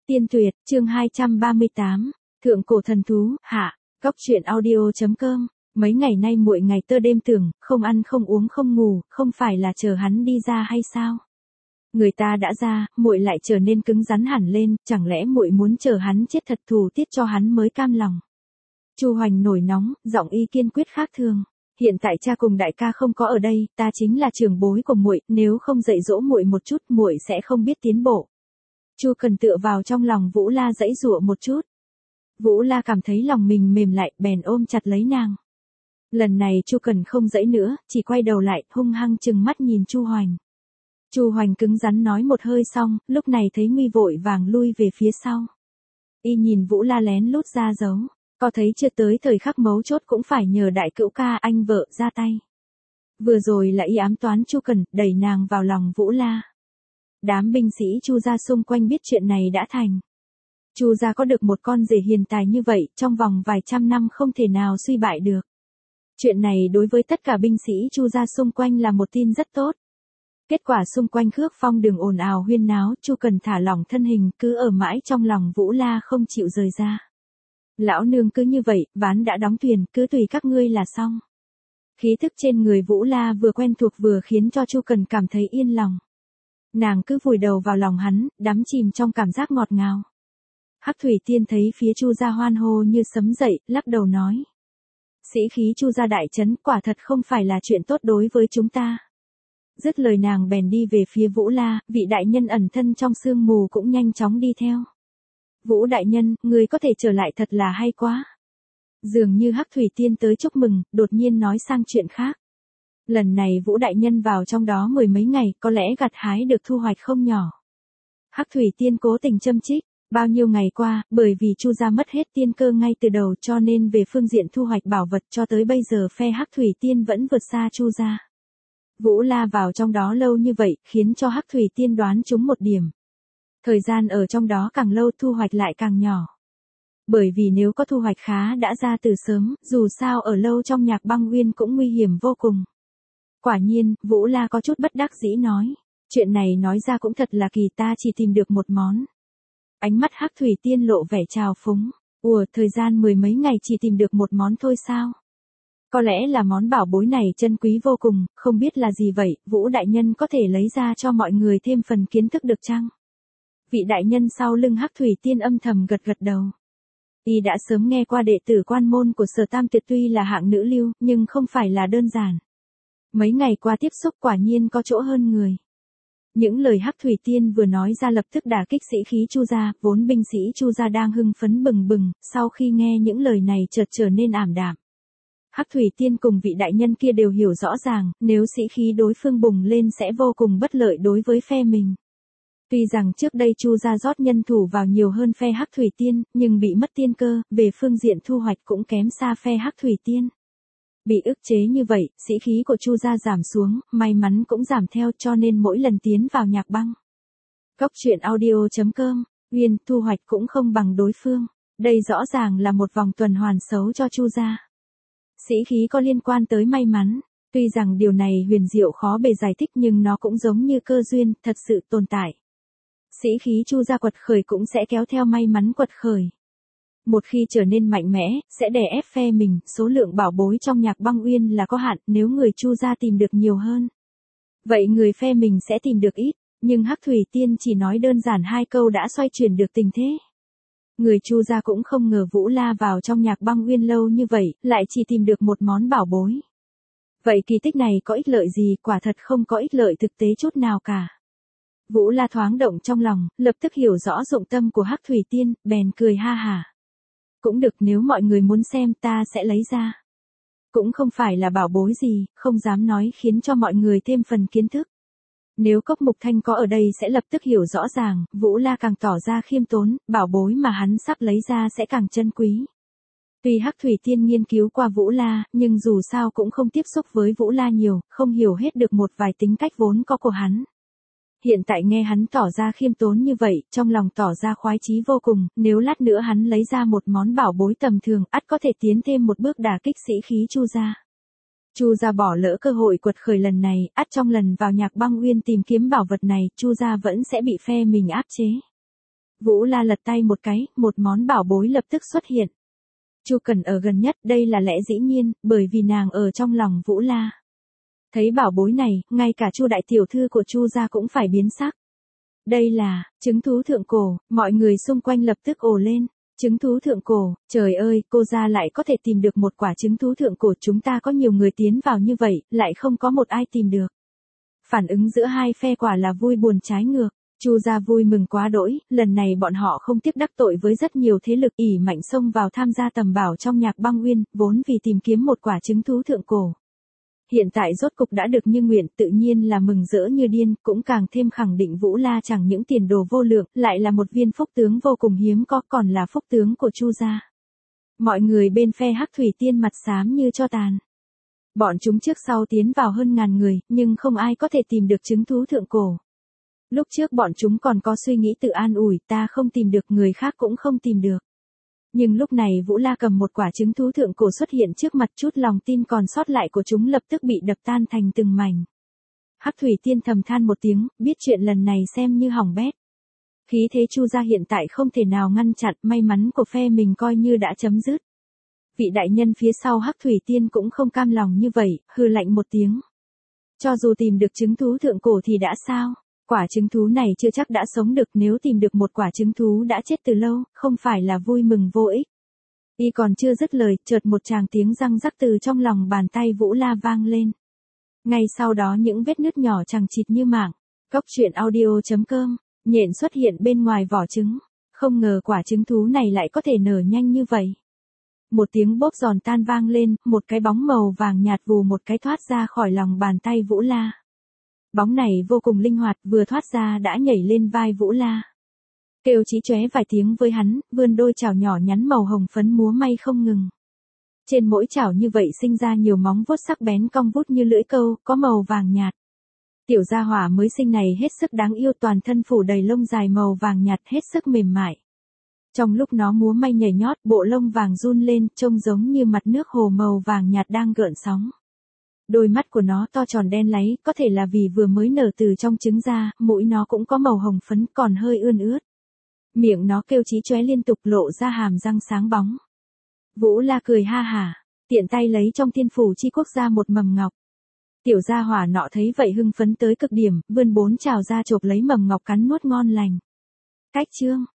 Tiên Tuyệt, chương 238, Thượng cổ thần thú, hạ, Góc truyện audio.com. Mấy ngày nay muội ngày tơ đêm tưởng, không ăn không uống không ngủ, không phải là chờ hắn đi ra hay sao? Người ta đã ra, muội lại trở nên cứng rắn hẳn lên, chẳng lẽ muội muốn chờ hắn chết thật thù tiết cho hắn mới cam lòng? Chu Hoành nổi nóng, giọng y kiên quyết khác thường. Hiện tại cha cùng đại ca không có ở đây, ta chính là trưởng bối của muội, nếu không dạy dỗ muội một chút, muội sẽ không biết tiến bộ. Chu Cần tựa vào trong lòng Vũ La giãy giụa một chút. Vũ La cảm thấy lòng mình mềm lại, bèn ôm chặt lấy nàng. Lần này Chu Cần không giãy nữa, chỉ quay đầu lại, hung hăng trừng mắt nhìn Chu Hoành. Chu Hoành cứng rắn nói một hơi xong, lúc này thấy nguy vội vàng lui về phía sau. Y nhìn Vũ La lén lút ra dấu, có thấy chưa tới thời khắc mấu chốt cũng phải nhờ đại cữu ca anh vợ ra tay. Vừa rồi là y ám toán Chu Cần, đẩy nàng vào lòng Vũ La. Đám binh sĩ Chu gia xung quanh biết chuyện này đã thành. Chu gia có được một con rể hiền tài như vậy, trong vòng vài trăm năm không thể nào suy bại được. Chuyện này đối với tất cả binh sĩ Chu gia xung quanh là một tin rất tốt. Kết quả xung quanh Khước Phong đường ồn ào huyên náo, Chu Cần thả lỏng thân hình, cứ ở mãi trong lòng Vũ La không chịu rời ra. Lão nương cứ như vậy, ván đã đóng thuyền, cứ tùy các ngươi là xong. Khí thức trên người Vũ La vừa quen thuộc vừa khiến cho Chu Cần cảm thấy yên lòng. Nàng cứ vùi đầu vào lòng hắn, đắm chìm trong cảm giác ngọt ngào. Hắc Thủy Tiên thấy phía Chu gia hoan hô như sấm dậy, lắc đầu nói. Sĩ khí Chu gia đại trấn, quả thật không phải là chuyện tốt đối với chúng ta. Dứt lời nàng bèn đi về phía Vũ La, vị đại nhân ẩn thân trong sương mù cũng nhanh chóng đi theo. Vũ đại nhân, người có thể trở lại thật là hay quá. Dường như Hắc Thủy Tiên tới chúc mừng, đột nhiên nói sang chuyện khác. Lần này Vũ đại nhân vào trong đó mười mấy ngày, có lẽ gặt hái được thu hoạch không nhỏ. Hắc Thủy Tiên cố tình châm chích, bao nhiêu ngày qua, bởi vì Chu gia mất hết tiên cơ ngay từ đầu cho nên về phương diện thu hoạch bảo vật cho tới bây giờ phe Hắc Thủy Tiên vẫn vượt xa Chu gia. Vũ La vào trong đó lâu như vậy, khiến cho Hắc Thủy Tiên đoán trúng một điểm. Thời gian ở trong đó càng lâu thu hoạch lại càng nhỏ. Bởi vì nếu có thu hoạch khá đã ra từ sớm, dù sao ở lâu trong Nhạc Băng Uyên cũng nguy hiểm vô cùng. Quả nhiên, Vũ La có chút bất đắc dĩ nói. Chuyện này nói ra cũng thật là kỳ, ta chỉ tìm được một món. Ánh mắt Hắc Thủy Tiên lộ vẻ trào phúng. Ủa, thời gian mười mấy ngày chỉ tìm được một món thôi sao? Có lẽ là món bảo bối này chân quý vô cùng, không biết là gì vậy, Vũ đại nhân có thể lấy ra cho mọi người thêm phần kiến thức được chăng? Vị đại nhân sau lưng Hắc Thủy Tiên âm thầm gật gật đầu. Y đã sớm nghe qua đệ tử quan môn của Sở Tam Tuyệt tuy là hạng nữ lưu, nhưng không phải là đơn giản. Mấy ngày qua tiếp xúc quả nhiên có chỗ hơn người. Những lời Hắc Thủy Tiên vừa nói ra lập tức đả kích sĩ khí Chu gia, vốn binh sĩ Chu gia đang hưng phấn bừng bừng, sau khi nghe những lời này chợt trở nên ảm đạm. Hắc Thủy Tiên cùng vị đại nhân kia đều hiểu rõ ràng, nếu sĩ khí đối phương bùng lên sẽ vô cùng bất lợi đối với phe mình. Tuy rằng trước đây Chu gia rót nhân thủ vào nhiều hơn phe Hắc Thủy Tiên, nhưng bị mất tiên cơ, về phương diện thu hoạch cũng kém xa phe Hắc Thủy Tiên. Bị ức chế như vậy, sĩ khí của Chu gia giảm xuống, may mắn cũng giảm theo cho nên mỗi lần tiến vào Nhạc Băng. Góc truyện audio.com, Uyên thu hoạch cũng không bằng đối phương. Đây rõ ràng là một vòng tuần hoàn xấu cho Chu gia. Sĩ khí có liên quan tới may mắn. Tuy rằng điều này huyền diệu khó bề giải thích nhưng nó cũng giống như cơ duyên, thật sự tồn tại. Sĩ khí Chu gia quật khởi cũng sẽ kéo theo may mắn quật khởi. Một khi trở nên mạnh mẽ, sẽ đè ép phe mình, số lượng bảo bối trong Nhạc Băng Uyên là có hạn, nếu người Chu gia tìm được nhiều hơn. Vậy người phe mình sẽ tìm được ít, nhưng Hắc Thủy Tiên chỉ nói đơn giản hai câu đã xoay chuyển được tình thế. Người Chu gia cũng không ngờ Vũ La vào trong Nhạc Băng Uyên lâu như vậy, lại chỉ tìm được một món bảo bối. Vậy kỳ tích này có ích lợi gì, quả thật không có ích lợi thực tế chút nào cả. Vũ La thoáng động trong lòng, lập tức hiểu rõ dụng tâm của Hắc Thủy Tiên, bèn cười ha hả. Cũng được, nếu mọi người muốn xem ta sẽ lấy ra. Cũng không phải là bảo bối gì, không dám nói khiến cho mọi người thêm phần kiến thức. Nếu Cốc Mục Thanh có ở đây sẽ lập tức hiểu rõ ràng, Vũ La càng tỏ ra khiêm tốn, bảo bối mà hắn sắp lấy ra sẽ càng chân quý. Tuy Hắc Thủy Tiên nghiên cứu qua Vũ La, nhưng dù sao cũng không tiếp xúc với Vũ La nhiều, không hiểu hết được một vài tính cách vốn có của hắn. Hiện tại nghe hắn tỏ ra khiêm tốn như vậy, trong lòng tỏ ra khoái chí vô cùng, nếu lát nữa hắn lấy ra một món bảo bối tầm thường, ắt có thể tiến thêm một bước đả kích sĩ khí Chu gia. Chu gia bỏ lỡ cơ hội quật khởi lần này, ắt trong lần vào Nhạc Băng Uyên tìm kiếm bảo vật này, Chu gia vẫn sẽ bị phe mình áp chế. Vũ La lật tay một cái, một món bảo bối lập tức xuất hiện. Chu Cần ở gần nhất, đây là lẽ dĩ nhiên, bởi vì nàng ở trong lòng Vũ La. Thấy bảo bối này, ngay cả Chu đại tiểu thư của Chu gia cũng phải biến sắc. Đây là trứng thú thượng cổ, mọi người xung quanh lập tức ồ lên. Trứng thú thượng cổ, trời ơi, cô gia lại có thể tìm được một quả trứng thú thượng cổ, chúng ta có nhiều người tiến vào như vậy, lại không có một ai tìm được. Phản ứng giữa hai phe quả là vui buồn trái ngược. Chu gia vui mừng quá đỗi, lần này bọn họ không tiếc đắc tội với rất nhiều thế lực ỷ mạnh xông vào tham gia tầm bảo trong Nhạc Băng Uyên, vốn vì tìm kiếm một quả trứng thú thượng cổ. Hiện tại rốt cục đã được như nguyện, tự nhiên là mừng rỡ như điên, cũng càng thêm khẳng định Vũ La chẳng những tiền đồ vô lượng, lại là một viên phúc tướng vô cùng hiếm có, còn là phúc tướng của Chu gia. Mọi người bên phe Hắc Thủy Tiên mặt xám như tro tàn. Bọn chúng trước sau tiến vào hơn ngàn người, nhưng không ai có thể tìm được trứng thú thượng cổ. Lúc trước bọn chúng còn có suy nghĩ tự an ủi, ta không tìm được, người khác cũng không tìm được. Nhưng lúc này Vũ La cầm một quả trứng thú thượng cổ xuất hiện trước mặt, chút lòng tin còn sót lại của chúng lập tức bị đập tan thành từng mảnh. Hắc Thủy Tiên thầm than một tiếng, biết chuyện lần này xem như hỏng bét. Khí thế Chu gia hiện tại không thể nào ngăn chặn, may mắn của phe mình coi như đã chấm dứt. Vị đại nhân phía sau Hắc Thủy Tiên cũng không cam lòng như vậy, hừ lạnh một tiếng. Cho dù tìm được trứng thú thượng cổ thì đã sao? Quả trứng thú này chưa chắc đã sống được, nếu tìm được một quả trứng thú đã chết từ lâu, không phải là vui mừng vô ích. Y còn chưa dứt lời, chợt một tràng tiếng răng rắc từ trong lòng bàn tay Vũ La vang lên. Ngay sau đó những vết nứt nhỏ chằng chịt như mạng. Cóc truyện audio.com, nhện xuất hiện bên ngoài vỏ trứng. Không ngờ quả trứng thú này lại có thể nở nhanh như vậy. Một tiếng bốp giòn tan vang lên, một cái bóng màu vàng nhạt vù một cái thoát ra khỏi lòng bàn tay Vũ La. Bóng này vô cùng linh hoạt, vừa thoát ra đã nhảy lên vai Vũ La. Kêu chí chóe vài tiếng với hắn, vươn đôi chảo nhỏ nhắn màu hồng phấn múa may không ngừng. Trên mỗi chảo như vậy sinh ra nhiều móng vuốt sắc bén cong vút như lưỡi câu, có màu vàng nhạt. Tiểu gia hỏa mới sinh này hết sức đáng yêu, toàn thân phủ đầy lông dài màu vàng nhạt hết sức mềm mại. Trong lúc nó múa may nhảy nhót, bộ lông vàng run lên, trông giống như mặt nước hồ màu vàng nhạt đang gợn sóng. Đôi mắt của nó to tròn đen láy, có thể là vì vừa mới nở từ trong trứng ra, mũi nó cũng có màu hồng phấn còn hơi ươn ướt. Miệng nó kêu chí chóe liên tục lộ ra hàm răng sáng bóng. Vũ La cười ha hả, tiện tay lấy trong Thiên Phủ Chi Quốc ra một mầm ngọc. Tiểu gia hỏa nọ thấy vậy hưng phấn tới cực điểm, vươn bốn chảo ra chộp lấy mầm ngọc cắn nuốt ngon lành. Cách chương